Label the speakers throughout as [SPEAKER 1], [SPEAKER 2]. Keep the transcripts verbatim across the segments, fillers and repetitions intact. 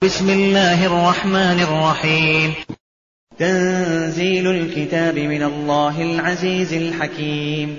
[SPEAKER 1] بسم الله الرحمن الرحيم. تنزيل الكتاب من الله العزيز الحكيم.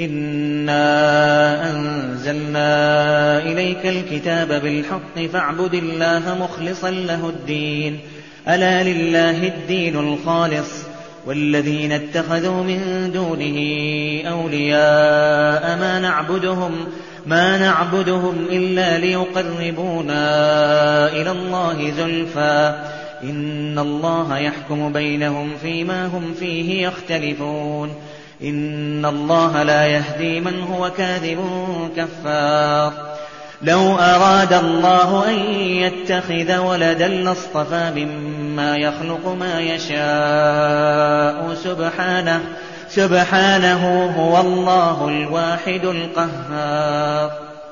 [SPEAKER 1] إنا أنزلنا إليك الكتاب بالحق فاعبد الله مخلصا له الدين ألا لله الدين الخالص والذين اتخذوا من دونه أولياء ما نعبدهم ما نعبدهم إلا ليقربونا إلى الله زلفى إن الله يحكم بينهم فيما هم فيه يختلفون إن الله لا يهدي من هو كاذب كفار. لو أراد الله أن يتخذ ولدا لاصطفى مما يخلق ما يشاء سبحانه سبحانه هو الله الواحد القهار.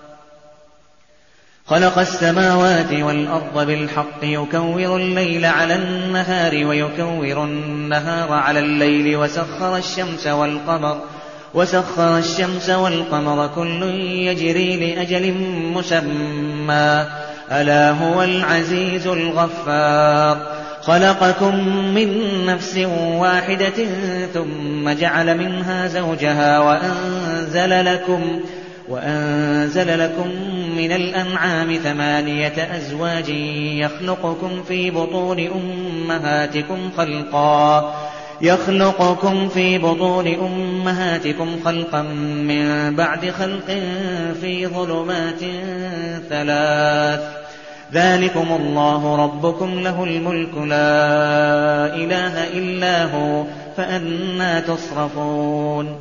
[SPEAKER 1] خلق السماوات والأرض بالحق يكور الليل على النهار ويكور النهار على الليل وسخر الشمس والقمر وسخر الشمس والقمر كل يجري لأجل مسمى ألا هو العزيز الغفار. خلقكم من نفس واحدة ثم جعل منها زوجها وأنزل لكم, وأنزل لكم من الأنعام ثمانية أزواج يخلقكم في بطون أمهاتكم خلقا يخلقكم في بطون أمهاتكم خلقا من بعد خلق في ظلمات ثلاث ذلكم الله ربكم له الملك لا إله إلا هو فأنى تصرفون.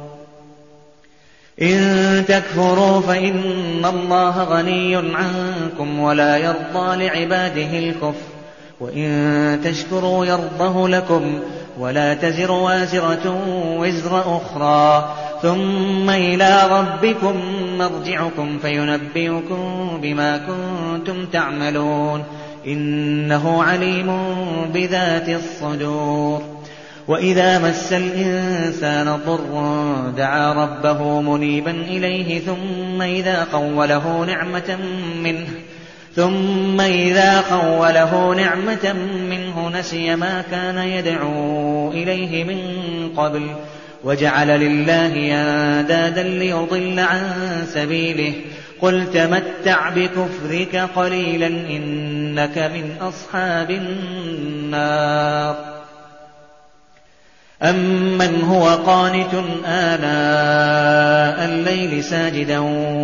[SPEAKER 1] إن تكفروا فإن الله غني عنكم ولا يرضى لعباده الكفر وإن تشكروا يرضه لكم ولا تزر وازرة وزر أخرى ثم إلى ربكم مرجعكم فينبئكم بما كنتم تعملون إنه عليم بذات الصدور. وإذا مس الإنسان ضر دعا ربه منيبا إليه ثم إذا خوله نعمة منه ثم إذا خوله نعمة منه نسي ما كان يدعو إليه من قبل وجعل لله أندادا ليضل عن سبيله قل تمتع بكفرك قليلا إنك من أصحاب النار. أمن هو قانت آناء الليل ساجدا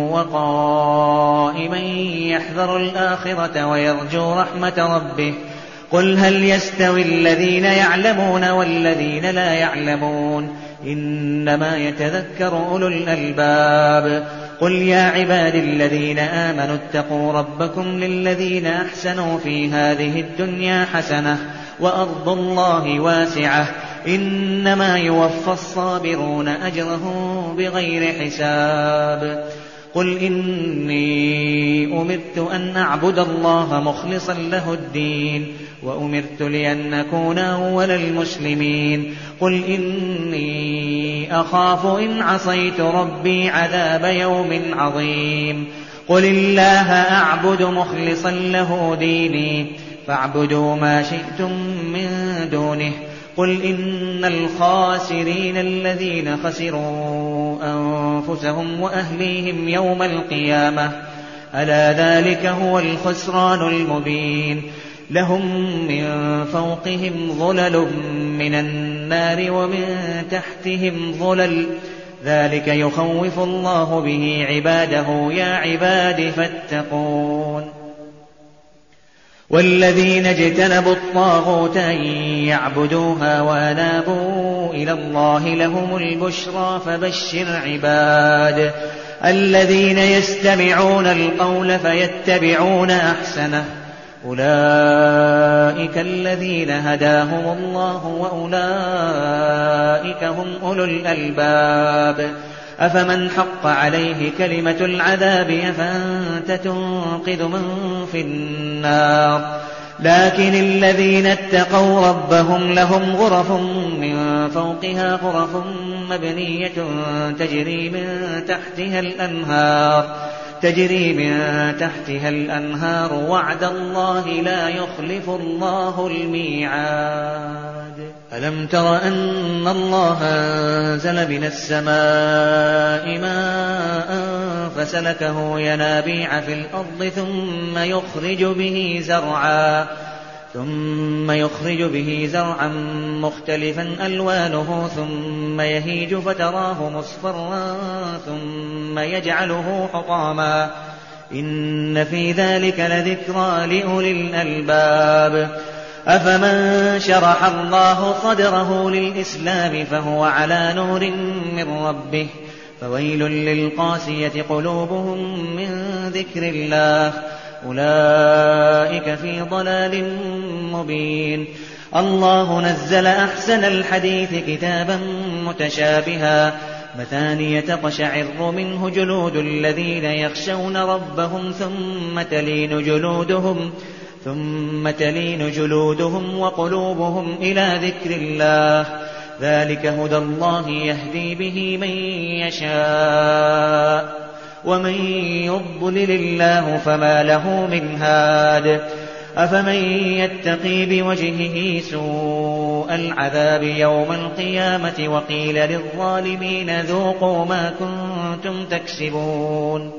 [SPEAKER 1] وقائما يحذر الآخرة ويرجو رحمة ربه قل هل يستوي الذين يعلمون والذين لا يعلمون إنما يتذكر أولو الألباب. قل يا عباد الذين آمنوا اتقوا ربكم للذين أحسنوا في هذه الدنيا حسنة وأرض الله واسعة إنما يوفى الصابرون أجرهم بغير حساب. قل إني أمرت أن أعبد الله مخلصا له الدين وأمرت لأن أكون أول المسلمين. قل إني أخاف إن عصيت ربي عذاب يوم عظيم. قل الله أعبد مخلصا له ديني فاعبدوا ما شئتم من دونه. قل إن الخاسرين الذين خسروا أنفسهم وأهليهم يوم القيامة ألا ذلك هو الخسران المبين. لهم من فوقهم ظلل من النار ومن تحتهم ظلل ذلك يخوف الله به عباده يا عباد فاتقون. والذين اجتنبوا الطاغوت أن يعبدوها وأنابوا إلى الله لهم البشرى فبشر عباد الذين يستمعون القول فيتبعون أحسنه أولئك الذين هداهم الله وأولئك هم أولو الألباب. أفمن حق عليه كلمة العذاب أفأنت تنقذ من في النار. لكن الذين اتقوا ربهم لهم غرف من فوقها غرف مبنية تجري من تحتها الأنهار تجري من تحتها الأنهار وعد الله لا يخلف الله الميعاد. ألم تر أن الله أنزل من السماء ماء فسلكه ينابيع في الأرض ثم يخرج به زرعا ثم يخرج به زرعا مختلفا ألوانه ثم يهيج فتراه مصفرا ثم يجعله حطاما إن في ذلك لذكرى لأولي الألباب. أفمن شرح الله صدره للإسلام فهو على نور من ربه فويل للقاسية قلوبهم من ذكر الله أولئك في ضلال مبين. الله نزل أحسن الحديث كتابا متشابها مثانية تقشعر منه جلود الذين يخشون ربهم ثم تلين جلودهم ثم تلين جلودهم وقلوبهم إلى ذكر الله ذلك هدى الله يهدي به من يشاء ومن يضلل الله فما له من هاد. أفمن يتقي بوجهه سوء العذاب يوم القيامة وقيل للظالمين ذوقوا ما كنتم تكسبون.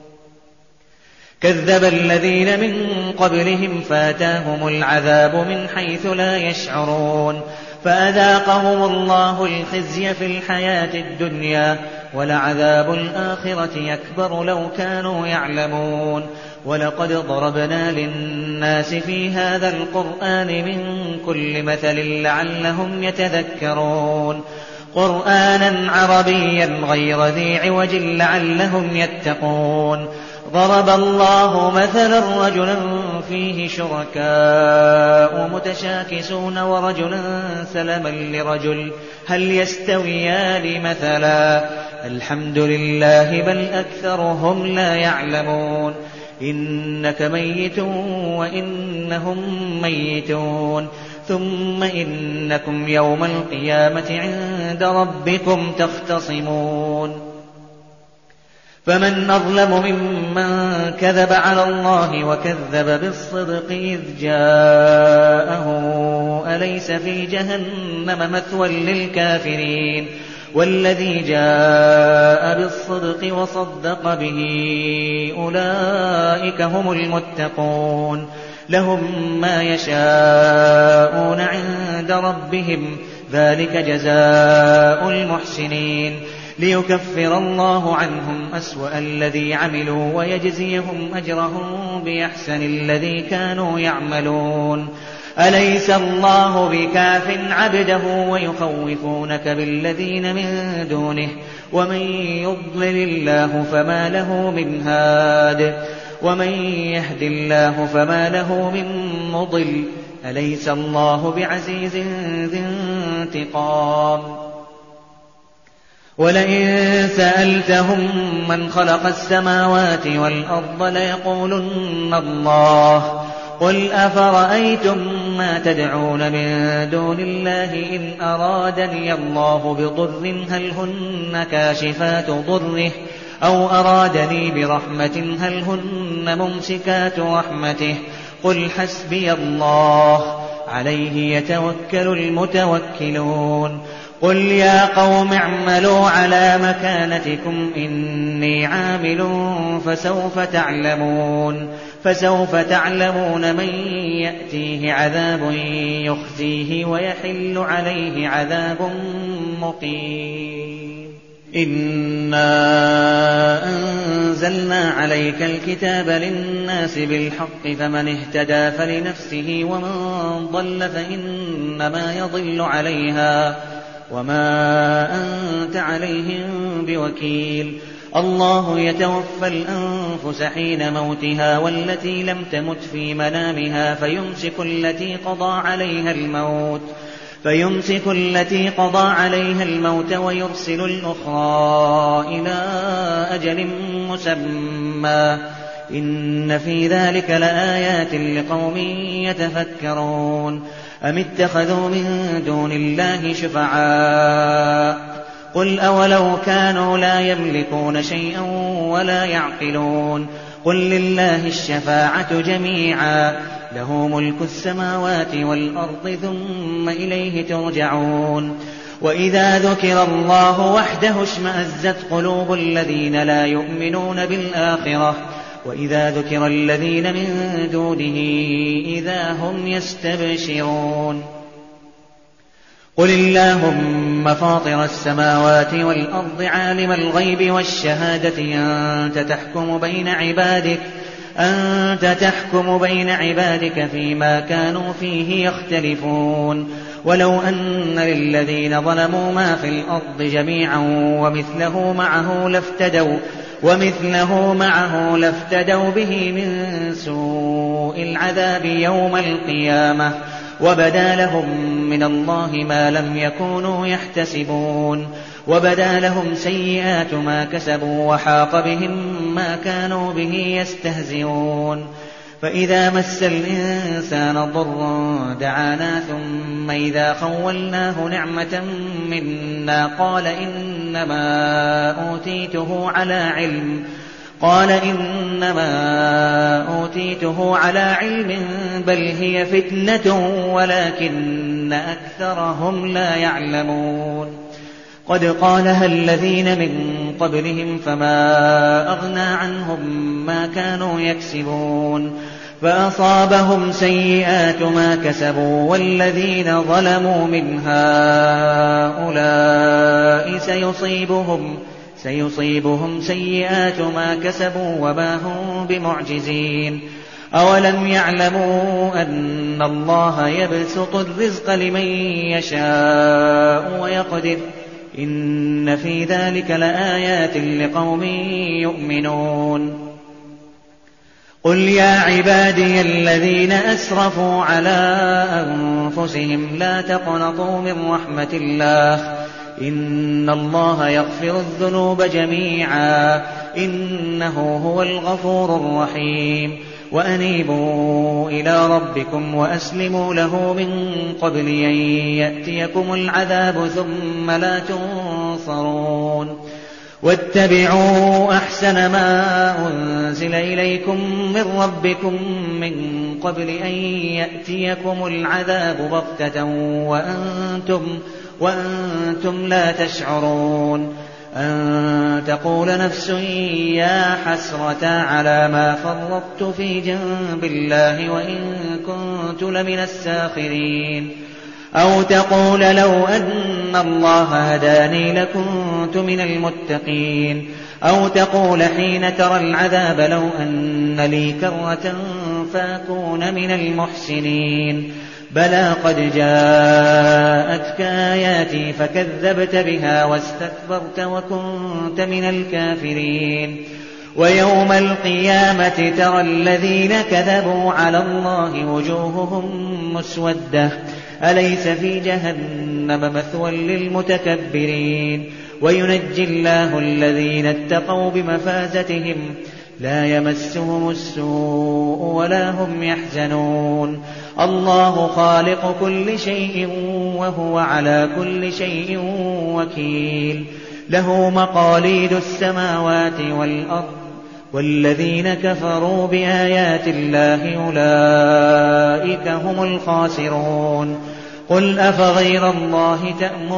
[SPEAKER 1] كذب الذين من قبلهم فاتاهم العذاب من حيث لا يشعرون فأذاقهم الله الخزي في الحياة الدنيا ولعذاب الآخرة أكبر لو كانوا يعلمون. ولقد ضربنا للناس في هذا القرآن من كل مثل لعلهم يتذكرون قرآنا عربيا غير ذي عوج لعلهم يتقون. ضرب الله مثلا رجلا فيه شركاء متشاكسون ورجلا سلما لرجل هل يستويان مثلا الحمد لله بل أكثرهم لا يعلمون. إنك ميت وإنهم ميتون ثم إنكم يوم القيامة عند ربكم تختصمون. فمن أظلم ممن كذب على الله وكذب بالصدق إذ جاءه أليس في جهنم مثوى للكافرين والذي جاء بالصدق وصدق به أولئك هم المتقون لهم ما يشاءون عند ربهم ذلك جزاء المحسنين ليكفر الله عنهم أسوأ الذي عملوا ويجزيهم أجرهم بأحسن الذي كانوا يعملون. أليس الله بكاف عبده ويخوفونك بالذين من دونه ومن يضلل الله فما له من هاد ومن يهد الله فما له من مضل أليس الله بعزيز ذي انتقام. ولئن سألتهم من خلق السماوات والأرض ليقولن الله قل أفرأيتم ما تدعون من دون الله إن أرادني الله بضر هل هن كاشفات ضره أو أرادني برحمة هل هن ممسكات رحمته قل حسبي الله عليه يتوكل المتوكلون. قل يا قوم اعملوا على مكانتكم إني عامل فسوف تعلمون فسوف تعلمون من يأتيه عذاب يخزيه ويحل عليه عذاب مقيم. إنا أنزلنا عليك الكتاب للناس بالحق فمن اهتدى فلنفسه ومن ضل فإنما يضل عليها وما أنت عليهم بوكيل. الله يتوفى الأنفس حين موتها والتي لم تمت في منامها فيمسك التي قضى عليها الموت فيمسك التي قضى عليها الموت ويرسل الأخرى إلى أجل مسمى إن في ذلك لآيات لقوم يتفكرون. أم اتخذوا من دون الله شفعاء قل أولو كانوا لا يملكون شيئا ولا يعقلون قل لله الشفاعة جميعا له ملك السماوات والأرض ثم إليه ترجعون وإذا ذكر الله وحده اشمأزت قلوب الذين لا يؤمنون بالآخرة وإذا ذكر الذين من دونه إذا هم يستبشرون قل اللهم فاطر السماوات والأرض عالم الغيب والشهادة أنت تحكم بين عبادك أنت تحكم بين عبادك فيما كانوا فيه يختلفون ولو أن للذين ظلموا ما في الأرض جميعا ومثله معه لافتدوا ومثله معه لافتدوا به من سوء العذاب يوم القيامة وبدا لهم من الله ما لم يكونوا يحتسبون وبدا لهم سيئات ما كسبوا وحاق بهم ما كانوا به يستهزئون فإذا مس الإنسان ضر دعانا ثم إذا خولناه نعمة منا قال إنما أوتيته على علم قال إنما أوتيته على علم بل هي فتنة ولكن أكثرهم لا يعلمون قد قالها الذين من قبلهم فما أغنى عنهم ما كانوا يكسبون فأصابهم سيئات ما كسبوا والذين ظلموا من هؤلاء سيصيبهم سيصيبهم سيئات ما كسبوا وما هم بمعجزين أولم يعلموا أن الله يبسط الرزق لمن يشاء ويقدر إن في ذلك لآيات لقوم يؤمنون قل يا عبادي الذين أسرفوا على أنفسهم لا تقنطوا من رحمة الله إن الله يغفر الذنوب جميعا إنه هو الغفور الرحيم وأنيبوا إلى ربكم وأسلموا له من قبل أن يأتيكم العذاب ثم لا تنصرون واتبعوا أحسن ما أنزل إليكم من ربكم من قبل أن يأتيكم العذاب بغتة وأنتم, وأنتم لا تشعرون أن تقول نفس يا حسرة على ما فرطت في جنب الله وإن كنت لمن الساخرين أو تقول لو أن الله هداني لكنت من المتقين أو تقول حين ترى العذاب لو أن لي كرة فأكون من المحسنين بلى قد جاءتك آياتي فكذبت بها واستكبرت وكنت من الكافرين ويوم القيامة ترى الذين كذبوا على الله وجوههم مسودة أليس في جهنم مثوى للمتكبرين وينجي الله الذين اتقوا بمفازتهم لا يمسهم السوء ولا هم يحزنون الله خالق كل شيء وهو على كل شيء وكيل له مقاليد السماوات والأرض والذين كفروا بآيات الله أولئك هم الخاسرون قل أفغير الله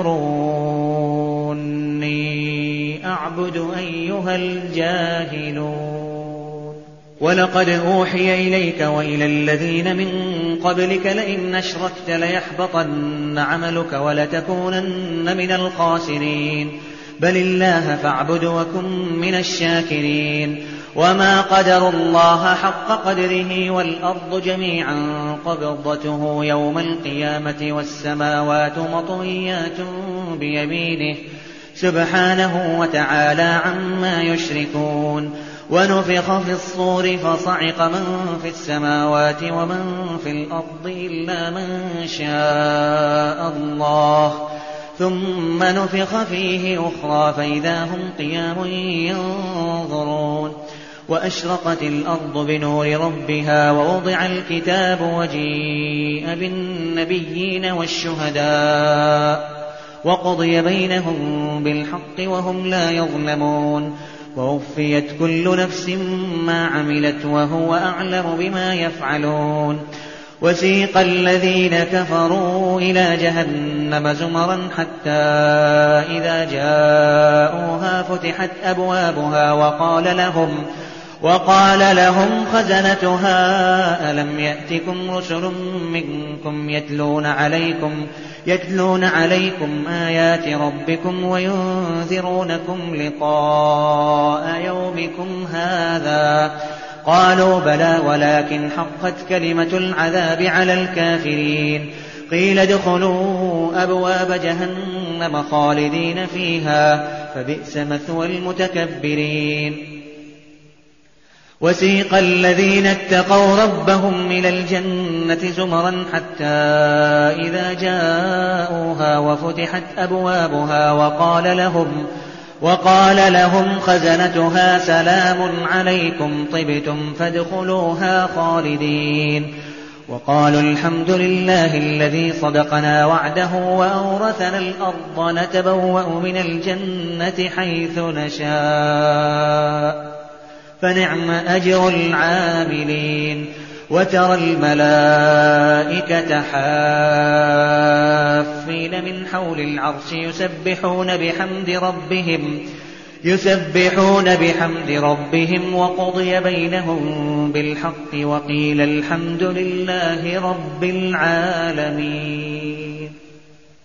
[SPEAKER 1] تأمروني أعبد أيها الجاهلون ولقد أوحي إليك وإلى الذين من قبلك لئن أشركت ليحبطن عملك ولتكونن من الخاسرين بل الله فاعبد وكن من الشاكرين وما قدروا الله حق قدره والأرض جميعا قبضته يوم القيامة والسماوات مطويات بيمينه سبحانه وتعالى عما يشركون ونفخ في الصور فصعق من في السماوات ومن في الأرض إلا من شاء الله ثم نفخ فيه أخرى فإذا هم قيام ينظرون وأشرقت الأرض بنور ربها ووضع الكتاب وجيء بالنبيين والشهداء وقضي بينهم بالحق وهم لا يظلمون ووفيت كل نفس ما عملت وهو أعلم بما يفعلون وسيق الذين كفروا إلى جهنم زمرا حتى إذا جاءوها فتحت أبوابها وقال لهم وقال لهم خزنتها ألم يأتكم رسل منكم يتلون عليكم يتلون عليكم آيات ربكم وينذرونكم لقاء يومكم هذا قالوا بلى ولكن حقت كلمة العذاب على الكافرين قيل ادخلوا أبواب جهنم خالدين فيها فبئس مثوى المتكبرين وسيق الذين اتقوا ربهم إلى الجنة زمرا حتى إذا جاءوها وفتحت أبوابها وقال لهم وقال لهم خزنتها سلام عليكم طبتم فادخلوها خالدين وقالوا الحمد لله الذي صدقنا وعده وأورثنا الأرض نتبوأ من الجنة حيث نشاء فنعم أجر العاملين وترى الملائكة حافين من حول العرش يسبحون بحمد ربهم يسبحون بحمد ربهم وقضي بينهم بالحق وقيل الحمد لله رب العالمين.